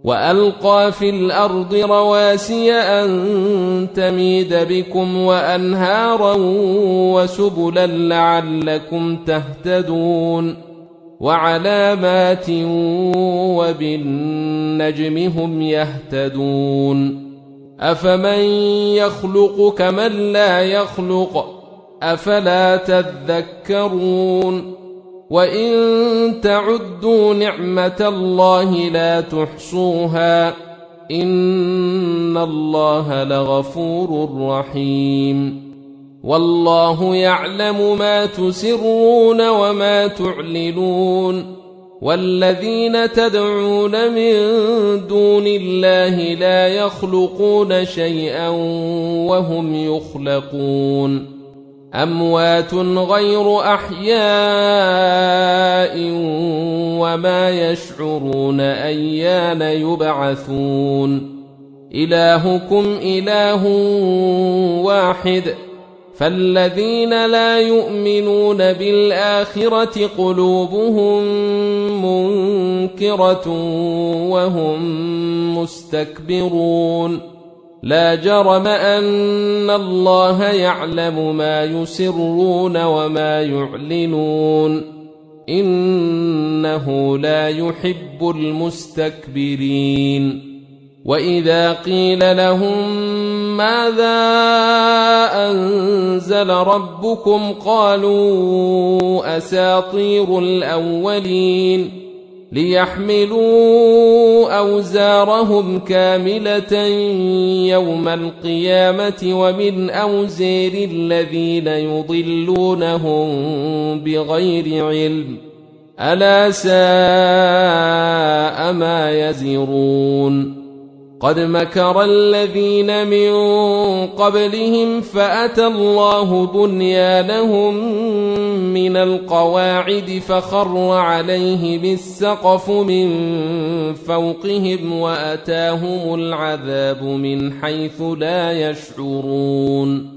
وألقى في الأرض رواسي أن تميد بكم وأنهارا وسبلا لعلكم تهتدون وعلامات وبالنجم هم يهتدون أفمن يخلق كمن لا يخلق أفلا تذكرون وإن تعدوا نعمة الله لا تحصوها إن الله لغفور رحيم والله يعلم ما تسرون وما تعلنون والذين تدعون من دون الله لا يخلقون شيئا وهم يخلقون أموات غير أحياء وما يشعرون أيان يبعثون إلهكم إله واحد فالذين لا يؤمنون بالآخرة قلوبهم منكرة وهم مستكبرون لا جرم أن الله يعلم ما يسرون وما يعلنون إنه لا يحب المستكبرين وإذا قيل لهم ماذا أنزل ربكم قالوا أساطير الأولين ليحملوا أوزارهم كاملة يوم القيامة ومن أوزار الذين يضلونهم بغير علم ألا ساء ما يزرون قد مكر الذين من قبلهم فأتى الله بنيانهم من القواعد فخر عليهم السقف من فوقهم وأتاهم العذاب من حيث لا يشعرون